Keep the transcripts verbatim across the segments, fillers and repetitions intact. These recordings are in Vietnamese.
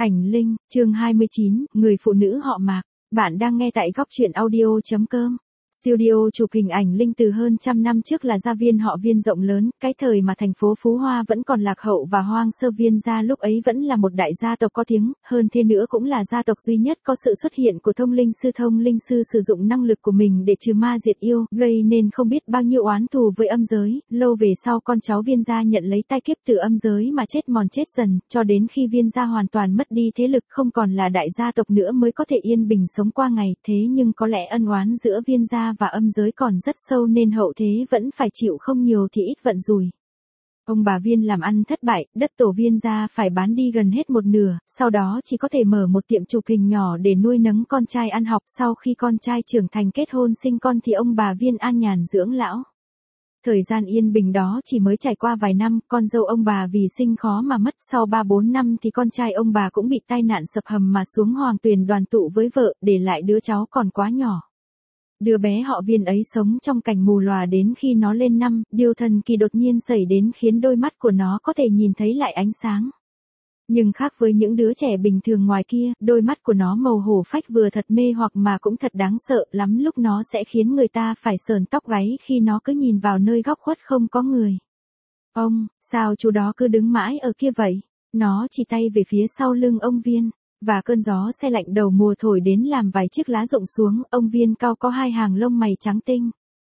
Ảnh Linh, chương hai mươi chín, người phụ nữ họ Mạc. Bạn đang nghe tại góc truyện audio.com. Studio chụp hình Ảnh Linh từ hơn trăm năm trước là gia viên họ Viên rộng lớn, cái thời mà thành phố Phú Hoa vẫn còn lạc hậu và hoang sơ. Viên gia lúc ấy vẫn là một đại gia tộc có tiếng, hơn thế nữa cũng là gia tộc duy nhất có sự xuất hiện của thông linh sư. Thông linh sư sử dụng năng lực của mình để trừ ma diệt yêu, gây nên không biết bao nhiêu oán thù với âm giới. Lâu về sau con cháu Viên gia nhận lấy tai kiếp từ âm giới mà chết mòn chết dần, cho đến khi Viên gia hoàn toàn mất đi thế lực, không còn là đại gia tộc nữa mới có thể yên bình sống qua ngày. Thế nhưng có lẽ ân oán giữa Viên gia và âm giới còn rất sâu nên hậu thế vẫn phải chịu không nhiều thì ít vận rủi. Ông bà Viên làm ăn thất bại, đất tổ Viên gia phải bán đi gần hết một nửa, sau đó chỉ có thể mở một tiệm chụp hình nhỏ để nuôi nấng con trai ăn học. Sau khi con trai trưởng thành kết hôn sinh con thì ông bà Viên an nhàn dưỡng lão. Thời gian yên bình đó chỉ mới trải qua vài năm, con dâu ông bà vì sinh khó mà mất. Sau ba bốn năm thì con trai ông bà cũng bị tai nạn sập hầm mà xuống Hoàng Tuyền đoàn tụ với vợ, để lại đứa cháu còn quá nhỏ. Đứa bé họ Viên ấy sống trong cảnh mù lòa đến khi nó lên năm, điều thần kỳ đột nhiên xảy đến khiến đôi mắt của nó có thể nhìn thấy lại ánh sáng. Nhưng khác với những đứa trẻ bình thường ngoài kia, đôi mắt của nó màu hổ phách, vừa thật mê hoặc mà cũng thật đáng sợ lắm, lúc nó sẽ khiến người ta phải sờn tóc gáy khi nó cứ nhìn vào nơi góc khuất không có người. Ông, sao chú đó cứ đứng mãi ở kia vậy? Nó chỉ tay về phía sau lưng ông Viên. Và cơn gió se lạnh đầu mùa thổi đến làm vài chiếc lá rụng xuống. Ông Viên cao có hai hàng lông mày trắng tinh.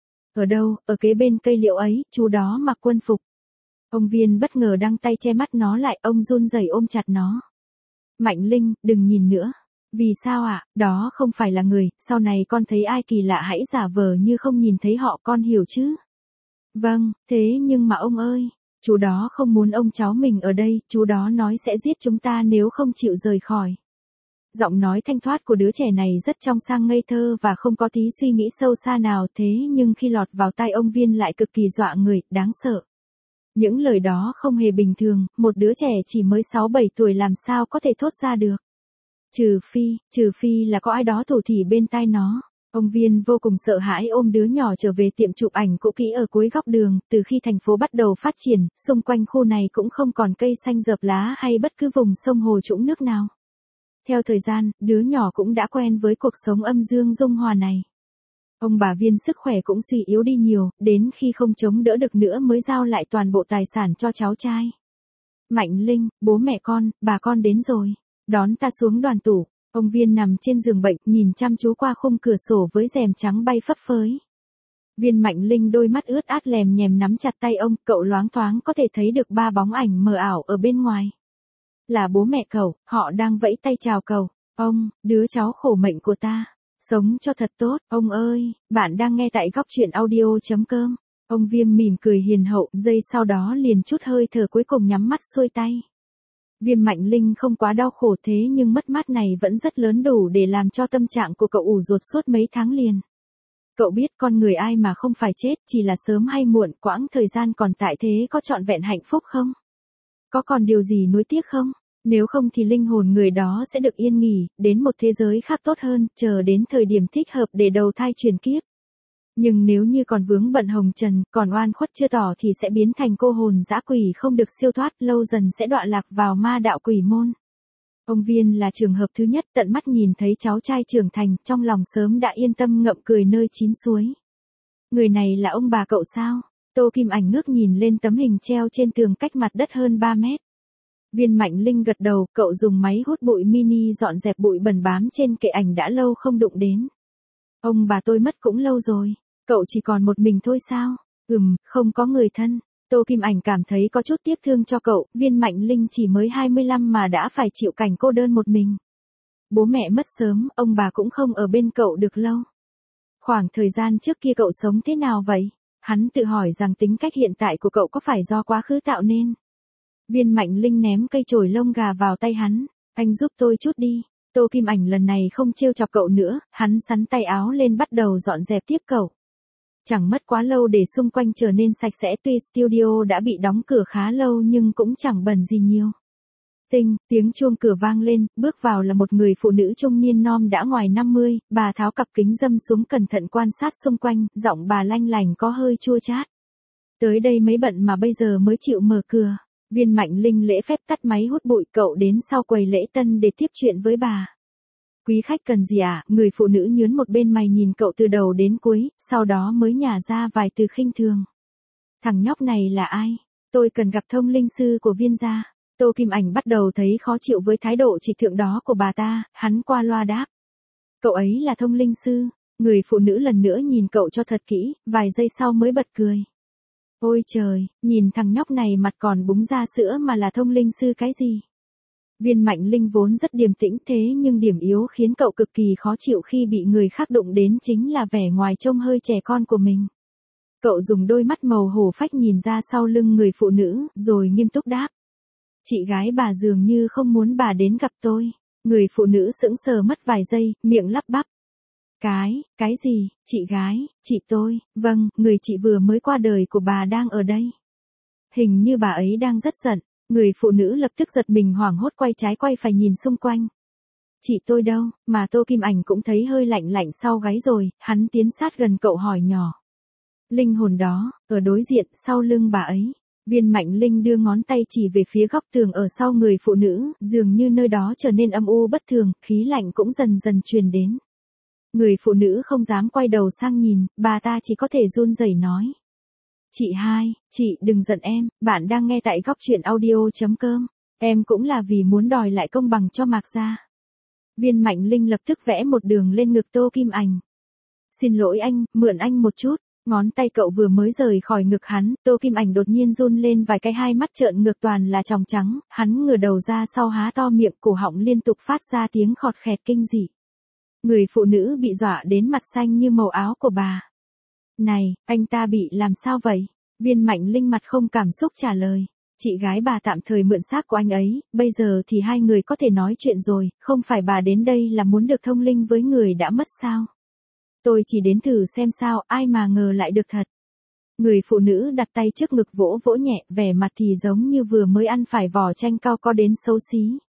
Ở đâu? Ở kế bên cây liễu ấy, chú đó mặc quân phục. Ông Viên bất ngờ đăng tay che mắt nó lại, ông run rẩy ôm chặt nó. Mạnh Linh, đừng nhìn nữa. Vì sao ạ? À? Đó không phải là người, sau này con thấy ai kỳ lạ hãy giả vờ như không nhìn thấy họ, con hiểu chứ? Vâng, thế nhưng mà ông ơi, chú đó không muốn ông cháu mình ở đây, chú đó nói sẽ giết chúng ta nếu không chịu rời khỏi. Giọng nói thanh thoát của đứa trẻ này rất trong sáng ngây thơ và không có tí suy nghĩ sâu xa nào, thế nhưng khi lọt vào tai ông Viên lại cực kỳ dọa người, đáng sợ. Những lời đó không hề bình thường, một đứa trẻ chỉ mới sáu bảy tuổi làm sao có thể thốt ra được. Trừ phi, trừ phi là có ai đó thủ thỉ bên tai nó. Ông Viên vô cùng sợ hãi ôm đứa nhỏ trở về tiệm chụp ảnh cũ kỹ ở cuối góc đường. Từ khi thành phố bắt đầu phát triển, xung quanh khu này cũng không còn cây xanh rợp lá hay bất cứ vùng sông hồ trũng nước nào. Theo thời gian, đứa nhỏ cũng đã quen với cuộc sống âm dương dung hòa này. Ông bà Viên sức khỏe cũng suy yếu đi nhiều, đến khi không chống đỡ được nữa mới giao lại toàn bộ tài sản cho cháu trai. Mạnh Linh, bố mẹ con, bà con đến rồi. Đón ta xuống đoàn tụ. Ông Viên nằm trên giường bệnh, nhìn chăm chú qua khung cửa sổ với rèm trắng bay phấp phới. Viên Mạnh Linh đôi mắt ướt át lèm nhèm nắm chặt tay ông, cậu loáng thoáng có thể thấy được ba bóng ảnh mờ ảo ở bên ngoài. Là bố mẹ cậu, họ đang vẫy tay chào cậu. Ông, đứa cháu khổ mệnh của ta. Sống cho thật tốt, ông ơi. Bạn đang nghe tại góc truyện audio.com. Ông Viêm mỉm cười hiền hậu, giây sau đó liền chút hơi thở cuối cùng nhắm mắt xuôi tay. Viêm Mạnh Linh không quá đau khổ, thế nhưng mất mát này vẫn rất lớn, đủ để làm cho tâm trạng của cậu ủ rột suốt mấy tháng liền. Cậu biết con người ai mà không phải chết, chỉ là sớm hay muộn, quãng thời gian còn tại thế có trọn vẹn hạnh phúc không? Có còn điều gì nuối tiếc không? Nếu không thì linh hồn người đó sẽ được yên nghỉ, đến một thế giới khác tốt hơn, chờ đến thời điểm thích hợp để đầu thai chuyển kiếp. Nhưng nếu như còn vướng bận hồng trần, còn oan khuất chưa tỏ thì sẽ biến thành cô hồn dã quỷ không được siêu thoát, lâu dần sẽ đọa lạc vào ma đạo quỷ môn. Ông Viên là trường hợp thứ nhất, tận mắt nhìn thấy cháu trai trưởng thành, trong lòng sớm đã yên tâm ngậm cười nơi chín suối. Người này là ông bà cậu sao? Tô Kim Ảnh ngước nhìn lên tấm hình treo trên tường cách mặt đất hơn ba mét. Viên Mạnh Linh gật đầu, cậu dùng máy hút bụi mini dọn dẹp bụi bẩn bám trên kệ ảnh đã lâu không đụng đến. Ông bà tôi mất cũng lâu rồi, cậu chỉ còn một mình thôi sao? Ừm, không có người thân. Tô Kim Ảnh cảm thấy có chút tiếc thương cho cậu, Viên Mạnh Linh chỉ mới hai mươi lăm mà đã phải chịu cảnh cô đơn một mình. Bố mẹ mất sớm, ông bà cũng không ở bên cậu được lâu. Khoảng thời gian trước kia cậu sống thế nào vậy? Hắn tự hỏi rằng tính cách hiện tại của cậu có phải do quá khứ tạo nên. Viên Mạnh Linh ném cây chổi lông gà vào tay hắn. Anh giúp tôi chút đi. Tô Kim Ảnh lần này không trêu chọc cậu nữa, hắn xắn tay áo lên bắt đầu dọn dẹp tiếp cậu. Chẳng mất quá lâu để xung quanh trở nên sạch sẽ, tuy studio đã bị đóng cửa khá lâu nhưng cũng chẳng bẩn gì nhiều. Tinh, tiếng chuông cửa vang lên, bước vào là một người phụ nữ trung niên non đã ngoài năm mươi, bà tháo cặp kính râm xuống cẩn thận quan sát xung quanh, giọng bà lanh lành có hơi chua chát. Tới đây mấy bận mà bây giờ mới chịu mở cửa. Viên Mạnh Linh lễ phép tắt máy hút bụi, cậu đến sau quầy lễ tân để tiếp chuyện với bà. Quý khách cần gì à? Người phụ nữ nhướng một bên mày nhìn cậu từ đầu đến cuối, sau đó mới nhả ra vài từ khinh thường. Thằng nhóc này là ai? Tôi cần gặp thông linh sư của Viên gia. Tô Kim Ảnh bắt đầu thấy khó chịu với thái độ trịch thượng đó của bà ta, hắn qua loa đáp. Cậu ấy là thông linh sư. Người phụ nữ lần nữa nhìn cậu cho thật kỹ, vài giây sau mới bật cười. Ôi trời, nhìn thằng nhóc này mặt còn búng ra sữa mà là thông linh sư cái gì? Viên Mạnh Linh vốn rất điềm tĩnh thế nhưng điểm yếu khiến cậu cực kỳ khó chịu khi bị người khác đụng đến chính là vẻ ngoài trông hơi trẻ con của mình. Cậu dùng đôi mắt màu hổ phách nhìn ra sau lưng người phụ nữ, rồi nghiêm túc đáp. Chị gái bà dường như không muốn bà đến gặp tôi. Người phụ nữ sững sờ mất vài giây, miệng lắp bắp. Cái, cái gì, chị gái, chị tôi, vâng, người chị vừa mới qua đời của bà đang ở đây. Hình như bà ấy đang rất giận, người phụ nữ lập tức giật mình hoảng hốt quay trái quay phải nhìn xung quanh. Chị tôi đâu, mà Tô Kim Ảnh cũng thấy hơi lạnh lạnh sau gáy rồi, hắn tiến sát gần cậu hỏi nhỏ. Linh hồn đó, ở đối diện, sau lưng bà ấy. Viên Mạnh Linh đưa ngón tay chỉ về phía góc tường ở sau người phụ nữ, dường như nơi đó trở nên âm u bất thường, khí lạnh cũng dần dần truyền đến. Người phụ nữ không dám quay đầu sang nhìn, bà ta chỉ có thể run rẩy nói. Chị hai, chị đừng giận em, bạn đang nghe tại góc truyện audio chấm com. Em cũng là vì muốn đòi lại công bằng cho Mạc gia. Viên Mạnh Linh lập tức vẽ một đường lên ngực Tô Kim Ảnh. Xin lỗi anh, mượn anh một chút. Ngón tay cậu vừa mới rời khỏi ngực hắn, Tô Kim Ảnh đột nhiên run lên vài cái, hai mắt trợn ngược toàn là tròng trắng, hắn ngửa đầu ra sau há to miệng, cổ họng liên tục phát ra tiếng khọt khẹt kinh dị. Người phụ nữ bị dọa đến mặt xanh như màu áo của bà. Này, anh ta bị làm sao vậy? Viên Mạnh Linh mặt không cảm xúc trả lời. Chị gái bà tạm thời mượn xác của anh ấy, bây giờ thì hai người có thể nói chuyện rồi, không phải bà đến đây là muốn được thông linh với người đã mất sao? Tôi chỉ đến thử xem sao, ai mà ngờ lại được thật. Người phụ nữ đặt tay trước ngực vỗ vỗ nhẹ, vẻ mặt thì giống như vừa mới ăn phải vỏ chanh cao có đến xấu xí.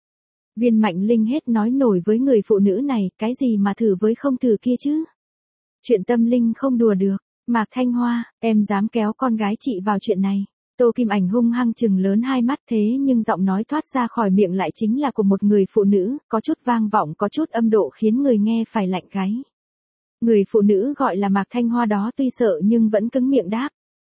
Viên Mạnh Linh hết nói nổi với người phụ nữ này, cái gì mà thử với không thử kia chứ? Chuyện tâm linh không đùa được. Mạc Thanh Hoa, em dám kéo con gái chị vào chuyện này. Tô Kim Ảnh hung hăng trừng lớn hai mắt, thế nhưng giọng nói thoát ra khỏi miệng lại chính là của một người phụ nữ, có chút vang vọng, có chút âm độ khiến người nghe phải lạnh gáy. Người phụ nữ gọi là Mạc Thanh Hoa đó tuy sợ nhưng vẫn cứng miệng đáp.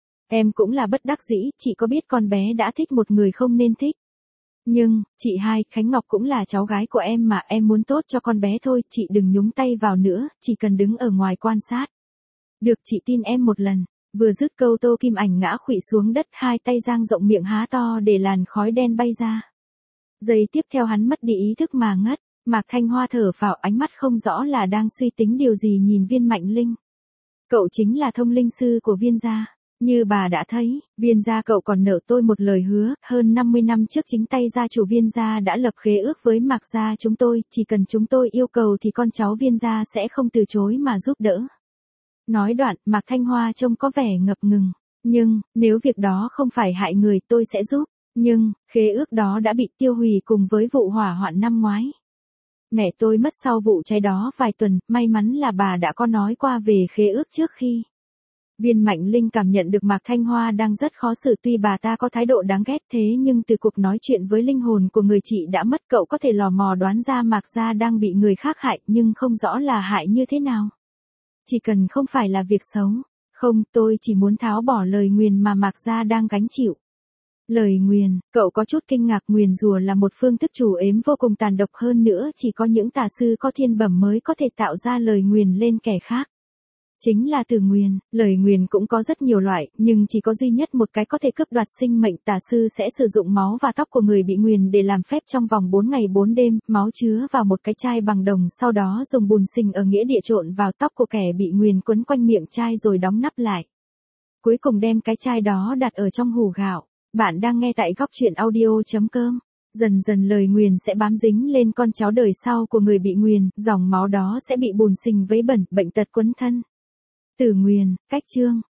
Em cũng là bất đắc dĩ, chị có biết con bé đã thích một người không nên thích. Nhưng, chị hai, Khánh Ngọc cũng là cháu gái của em mà, em muốn tốt cho con bé thôi, chị đừng nhúng tay vào nữa, chỉ cần đứng ở ngoài quan sát. Được, chị tin em một lần. Vừa dứt câu Tô Kim Ảnh ngã khuỵu xuống đất, hai tay dang rộng miệng há to để làn khói đen bay ra. Giây tiếp theo hắn mất đi ý thức mà ngất. Mạc Thanh Hoa thở phào, ánh mắt không rõ là đang suy tính điều gì nhìn Viên Mạnh Linh. Cậu chính là thông linh sư của Viên gia. Như bà đã thấy, Viên gia cậu còn nợ tôi một lời hứa, hơn năm mươi năm trước chính tay gia chủ Viên gia đã lập khế ước với Mạc gia chúng tôi, chỉ cần chúng tôi yêu cầu thì con cháu Viên gia sẽ không từ chối mà giúp đỡ. Nói đoạn, Mạc Thanh Hoa trông có vẻ ngập ngừng. Nhưng, nếu việc đó không phải hại người tôi sẽ giúp. Nhưng, khế ước đó đã bị tiêu hủy cùng với vụ hỏa hoạn năm ngoái. Mẹ tôi mất sau vụ cháy đó vài tuần, may mắn là bà đã có nói qua về khế ước trước khi. Viên Mạnh Linh cảm nhận được Mạc Thanh Hoa đang rất khó xử, tuy bà ta có thái độ đáng ghét thế nhưng từ cuộc nói chuyện với linh hồn của người chị đã mất cậu có thể lò mò đoán ra Mạc gia đang bị người khác hại nhưng không rõ là hại như thế nào. Chỉ cần không phải là việc xấu. Không, tôi chỉ muốn tháo bỏ lời nguyền mà Mạc gia đang gánh chịu. Lời nguyền, cậu có chút kinh ngạc, nguyền rủa là một phương thức chủ ếm vô cùng tàn độc, hơn nữa chỉ có những tà sư có thiên bẩm mới có thể tạo ra lời nguyền lên kẻ khác. Chính là từ nguyền, lời nguyền cũng có rất nhiều loại, nhưng chỉ có duy nhất một cái có thể cướp đoạt sinh mệnh. Tà sư sẽ sử dụng máu và tóc của người bị nguyền để làm phép trong vòng bốn ngày bốn đêm, máu chứa vào một cái chai bằng đồng, sau đó dùng bùn sình ở nghĩa địa trộn vào tóc của kẻ bị nguyền quấn quanh miệng chai rồi đóng nắp lại. Cuối cùng đem cái chai đó đặt ở trong hủ gạo. Bạn đang nghe tại góc truyện audio chấm com. Dần dần lời nguyền sẽ bám dính lên con cháu đời sau của người bị nguyền, dòng máu đó sẽ bị bùn sình vấy bẩn, bệnh tật quấn thân. Tử nguyền, cách chương.